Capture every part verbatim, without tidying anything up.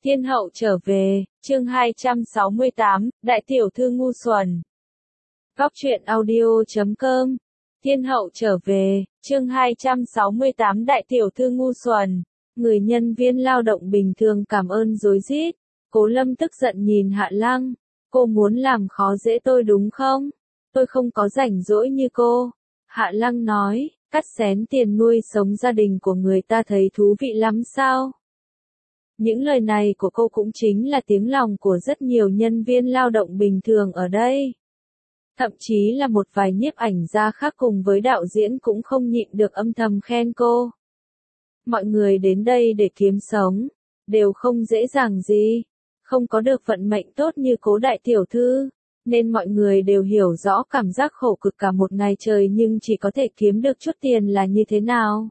Thiên hậu trở về, chương hai trăm sáu mươi tám, Đại tiểu thư ngu xuẩn. Góc truyện audio chấm com. Thiên hậu trở về, chương hai trăm sáu mươi tám Đại tiểu thư ngu xuẩn. Người nhân viên lao động bình thường cảm ơn rối rít. Cố Lâm tức giận nhìn Hạ Lăng. Cô muốn làm khó dễ tôi đúng không? Tôi không có rảnh rỗi như cô. Hạ Lăng nói, cắt xén tiền nuôi sống gia đình của người ta thấy thú vị lắm sao? Những lời này của cô cũng chính là tiếng lòng của rất nhiều nhân viên lao động bình thường ở đây. Thậm chí là một vài nhiếp ảnh gia khác cùng với đạo diễn cũng không nhịn được âm thầm khen cô. Mọi người đến đây để kiếm sống, đều không dễ dàng gì, không có được vận mệnh tốt như Cố đại tiểu thư, nên mọi người đều hiểu rõ cảm giác khổ cực cả một ngày trời nhưng chỉ có thể kiếm được chút tiền là như thế nào.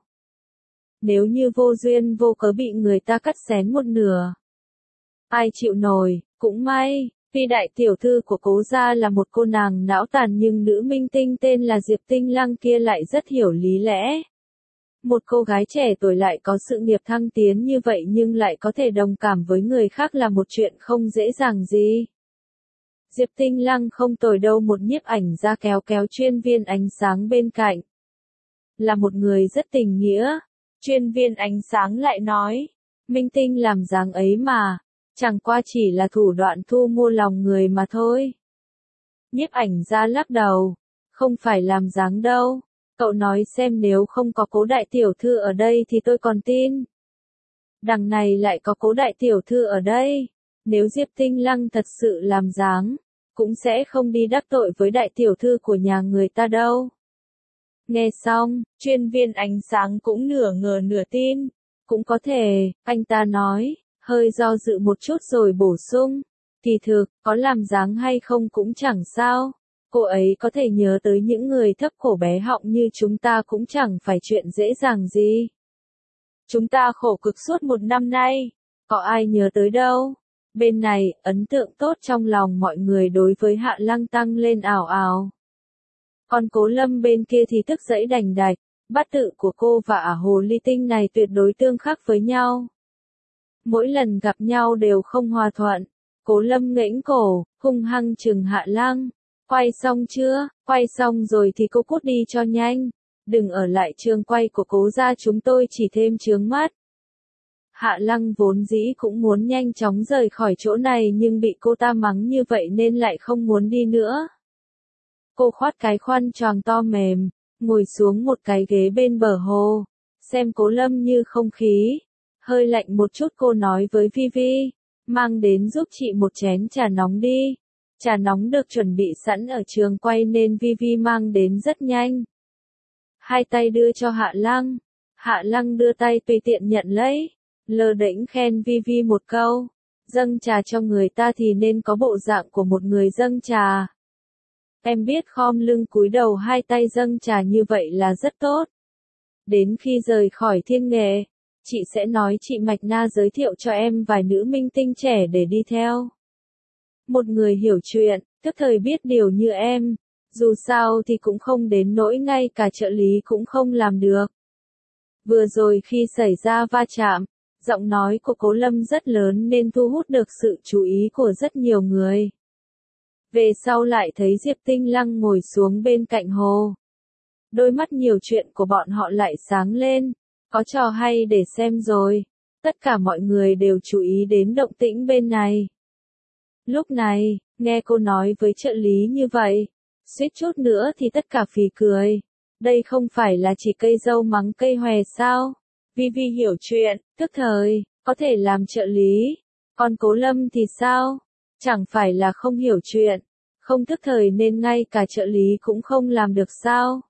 Nếu như vô duyên vô cớ bị người ta cắt xén một nửa, ai chịu nổi, cũng may, vì đại tiểu thư của Cố gia là một cô nàng não tàn nhưng nữ minh tinh tên là Diệp Tinh Lăng kia lại rất hiểu lý lẽ. Một cô gái trẻ tuổi lại có sự nghiệp thăng tiến như vậy nhưng lại có thể đồng cảm với người khác là một chuyện không dễ dàng gì. Diệp Tinh Lăng không tồi đâu, một nhiếp ảnh gia kéo kéo chuyên viên ánh sáng bên cạnh. Là một người rất tình nghĩa. Chuyên viên ánh sáng lại nói, minh tinh làm dáng ấy mà, chẳng qua chỉ là thủ đoạn thu mua lòng người mà thôi. Nhiếp ảnh gia lắc đầu, không phải làm dáng đâu, cậu nói xem nếu không có Cố đại tiểu thư ở đây thì tôi còn tin. Đằng này lại có Cố đại tiểu thư ở đây, nếu Diệp Tinh Lăng thật sự làm dáng, cũng sẽ không đi đắc tội với đại tiểu thư của nhà người ta đâu. Nghe xong, chuyên viên ánh sáng cũng nửa ngờ nửa tin. Cũng có thể, anh ta nói, hơi do dự một chút rồi bổ sung. Kỳ thực, có làm dáng hay không cũng chẳng sao. Cô ấy có thể nhớ tới những người thấp cổ bé họng như chúng ta cũng chẳng phải chuyện dễ dàng gì. Chúng ta khổ cực suốt một năm nay, có ai nhớ tới đâu. Bên này, ấn tượng tốt trong lòng mọi người đối với Hạ Lăng tăng lên ảo ảo. Còn Cố Lâm bên kia thì tức dẫy đành đạch, bát tự của cô và ả hồ ly tinh này tuyệt đối tương khắc với nhau. Mỗi lần gặp nhau đều không hòa thuận, Cố Lâm nghễnh cổ, hung hăng chừng Hạ Lăng. Quay xong chưa? Quay xong rồi thì cô cút đi cho nhanh, đừng ở lại trường quay của Cố gia chúng tôi chỉ thêm chướng mắt. Hạ Lăng vốn dĩ cũng muốn nhanh chóng rời khỏi chỗ này nhưng bị cô ta mắng như vậy nên lại không muốn đi nữa. Cô khoát cái khăn choàng to mềm, ngồi xuống một cái ghế bên bờ hồ, xem Cố Lâm như không khí. Hơi lạnh một chút cô nói với Vivi, mang đến giúp chị một chén trà nóng đi. Trà nóng được chuẩn bị sẵn ở trường quay nên Vivi mang đến rất nhanh. Hai tay đưa cho Hạ Lăng, Hạ Lăng đưa tay tùy tiện nhận lấy, lơ đễnh khen Vivi một câu, dâng trà cho người ta thì nên có bộ dạng của một người dâng trà. Em biết khom lưng cúi đầu hai tay dâng trà như vậy là rất tốt. Đến khi rời khỏi Thiên Nghệ, chị sẽ nói chị Mạch Na giới thiệu cho em vài nữ minh tinh trẻ để đi theo. Một người hiểu chuyện, tức thời biết điều như em, dù sao thì cũng không đến nỗi ngay cả trợ lý cũng không làm được. Vừa rồi khi xảy ra va chạm, giọng nói của Cố Lâm rất lớn nên thu hút được sự chú ý của rất nhiều người. Về sau lại thấy Diệp Tinh Lăng ngồi xuống bên cạnh hồ. Đôi mắt nhiều chuyện của bọn họ lại sáng lên, có trò hay để xem rồi. Tất cả mọi người đều chú ý đến động tĩnh bên này. Lúc này, nghe cô nói với trợ lý như vậy, suýt chút nữa thì tất cả phì cười. Đây không phải là chỉ cây dâu mắng cây hòe sao? Vivi hiểu chuyện, tức thời, có thể làm trợ lý. Còn Cố Lâm thì sao? Chẳng phải là không hiểu chuyện, không thức thời nên ngay cả trợ lý cũng không làm được sao?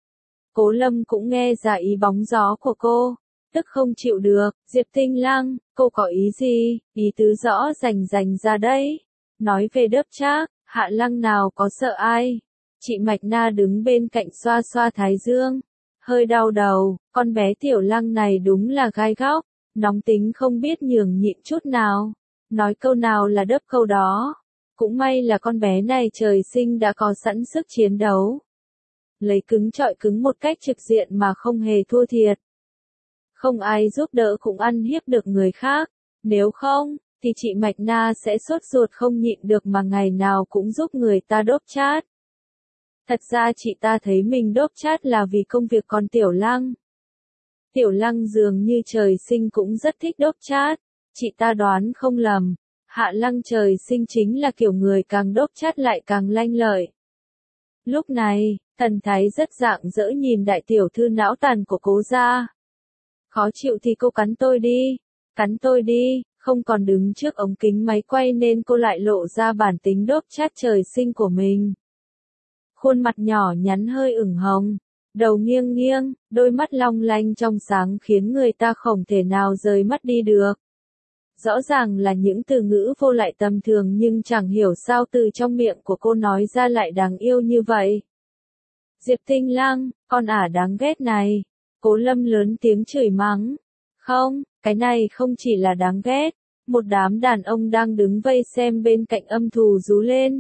Cố Lâm cũng nghe ra ý bóng gió của cô, tức không chịu được. Diệp Tinh Lăng, cô có ý gì? Ý tứ rõ rành rành ra đấy. Nói về đớp trác, Hạ Lăng nào có sợ ai? Chị Mạch Na đứng bên cạnh xoa xoa thái dương, hơi đau đầu, con bé Tiểu Lăng này đúng là gai góc, nóng tính không biết nhường nhịn chút nào. Nói câu nào là đớp câu đó. Cũng may là con bé này trời sinh đã có sẵn sức chiến đấu. Lấy cứng chọi cứng một cách trực diện mà không hề thua thiệt. Không ai giúp đỡ cũng ăn hiếp được người khác. Nếu không, thì chị Mạch Na sẽ sốt ruột không nhịn được mà ngày nào cũng giúp người ta đốt chat. Thật ra chị ta thấy mình đốt chat là vì công việc, còn Tiểu Lăng. Tiểu Lăng dường như trời sinh cũng rất thích đốt chat. Chị ta đoán không lầm, Hạ Lăng trời sinh chính là kiểu người càng đốt chat lại càng lanh lợi. Lúc này, Thần Thái rất rạng rỡ nhìn đại tiểu thư não tàn của Cố gia. Khó chịu thì cô cắn tôi đi, cắn tôi đi, không còn đứng trước ống kính máy quay nên cô lại lộ ra bản tính đốt chat trời sinh của mình. Khuôn mặt nhỏ nhắn hơi ửng hồng, đầu nghiêng nghiêng, đôi mắt long lanh trong sáng khiến người ta không thể nào rời mắt đi được. Rõ ràng là những từ ngữ vô lại tầm thường nhưng chẳng hiểu sao từ trong miệng của cô nói ra lại đáng yêu như vậy. Diệp Tinh Lăng, con ả đáng ghét này. Cố Lâm lớn tiếng chửi mắng. Không, cái này không chỉ là đáng ghét. Một đám đàn ông đang đứng vây xem bên cạnh âm thù rú lên.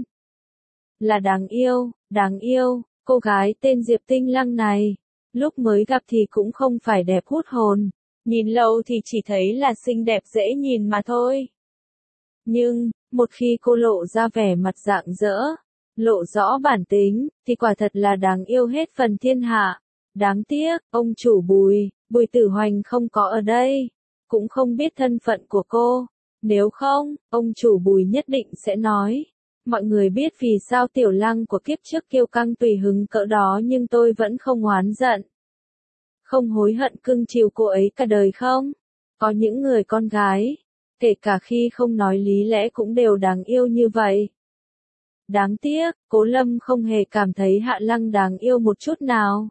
Là đáng yêu, đáng yêu, cô gái tên Diệp Tinh Lăng này. Lúc mới gặp thì cũng không phải đẹp hút hồn. Nhìn lâu thì chỉ thấy là xinh đẹp dễ nhìn mà thôi. Nhưng, một khi cô lộ ra vẻ mặt rạng rỡ, lộ rõ bản tính, thì quả thật là đáng yêu hết phần thiên hạ. Đáng tiếc, ông chủ Bùi, Bùi Tử Hoành không có ở đây, cũng không biết thân phận của cô. Nếu không, ông chủ Bùi nhất định sẽ nói. Mọi người biết vì sao Tiểu Lăng của kiếp trước kiêu căng tùy hứng cỡ đó nhưng tôi vẫn không oán giận. Không hối hận cưng chiều cô ấy cả đời không? Có những người con gái, kể cả khi không nói lý lẽ cũng đều đáng yêu như vậy. Đáng tiếc, Cố Lâm không hề cảm thấy Hạ Lăng đáng yêu một chút nào.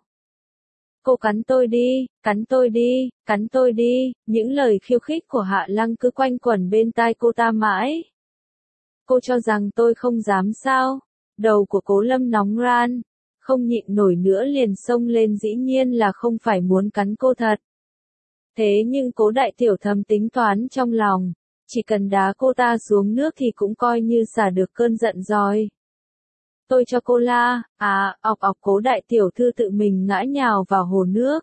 Cô cắn tôi đi, cắn tôi đi, cắn tôi đi, những lời khiêu khích của Hạ Lăng cứ quanh quẩn bên tai cô ta mãi. Cô cho rằng tôi không dám sao? Đầu của Cố Lâm nóng ran, không nhịn nổi nữa liền xông lên, dĩ nhiên là không phải muốn cắn cô thật. Thế nhưng Cố đại tiểu thầm tính toán trong lòng, chỉ cần đá cô ta xuống nước thì cũng coi như xả được cơn giận rồi. Tôi cho cô la, à, ọc ọc, Cố đại tiểu thư tự mình ngã nhào vào hồ nước.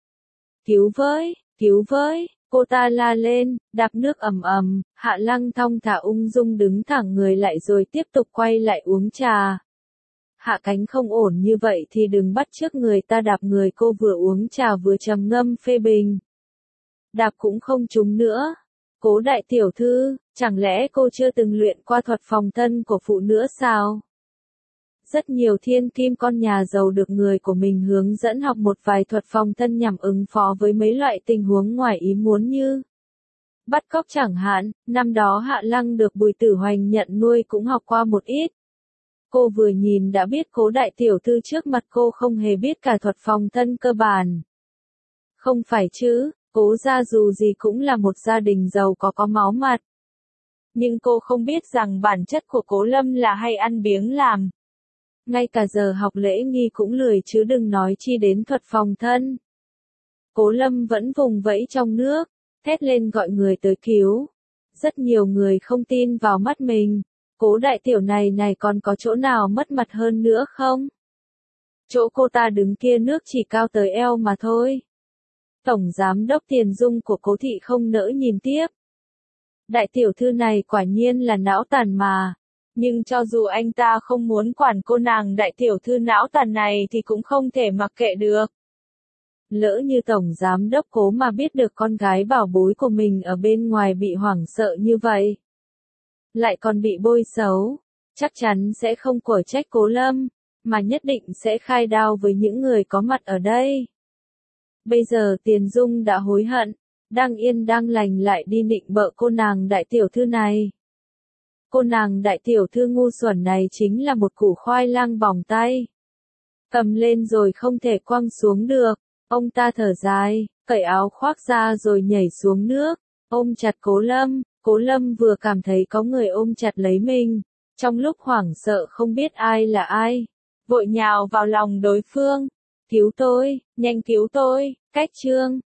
Cứu với, cứu với, cô ta la lên, đạp nước ầm ầm, Hạ Lăng thong thả ung dung đứng thẳng người lại rồi tiếp tục quay lại uống trà. Hạ cánh không ổn như vậy thì đừng bắt chước người ta đạp người, cô vừa uống trà vừa trầm ngâm phê bình. Đạp cũng không trúng nữa. Cố đại tiểu thư, chẳng lẽ cô chưa từng luyện qua thuật phòng thân của phụ nữa sao? Rất nhiều thiên kim con nhà giàu được người của mình hướng dẫn học một vài thuật phòng thân nhằm ứng phó với mấy loại tình huống ngoài ý muốn như bắt cóc chẳng hạn. Năm đó Hạ Lăng được Bùi Tử Hoành nhận nuôi cũng học qua một ít. Cô vừa nhìn đã biết Cố đại tiểu thư trước mặt cô không hề biết cả thuật phòng thân cơ bản. Không phải chứ, Cố gia dù gì cũng là một gia đình giàu có có máu mặt. Nhưng cô không biết rằng bản chất của Cố Lâm là hay ăn biếng làm. Ngay cả giờ học lễ nghi cũng lười chứ đừng nói chi đến thuật phòng thân. Cố Lâm vẫn vùng vẫy trong nước, thét lên gọi người tới cứu. Rất nhiều người không tin vào mắt mình. Cố đại tiểu này này còn có chỗ nào mất mặt hơn nữa không? Chỗ cô ta đứng kia nước chỉ cao tới eo mà thôi. Tổng giám đốc Tiền Dung của Cố thị không nỡ nhìn tiếp. Đại tiểu thư này quả nhiên là não tàn mà. Nhưng cho dù anh ta không muốn quản cô nàng đại tiểu thư não tàn này thì cũng không thể mặc kệ được. Lỡ như tổng giám đốc Cố mà biết được con gái bảo bối của mình ở bên ngoài bị hoảng sợ như vậy, lại còn bị bôi xấu, chắc chắn sẽ không quở trách Cố Lâm, mà nhất định sẽ khai đao với những người có mặt ở đây. Bây giờ Tiền Dung đã hối hận, đang yên đang lành lại đi nịnh bợ cô nàng đại tiểu thư này. Cô nàng đại tiểu thư ngu xuẩn này chính là một củ khoai lang bỏng tay. Cầm lên rồi không thể quăng xuống được. Ông ta thở dài, cởi áo khoác ra rồi nhảy xuống nước, ôm chặt Cố Lâm. Cố Lâm vừa cảm thấy có người ôm chặt lấy mình, trong lúc hoảng sợ không biết ai là ai, vội nhào vào lòng đối phương. Cứu tôi, nhanh cứu tôi, cách trương,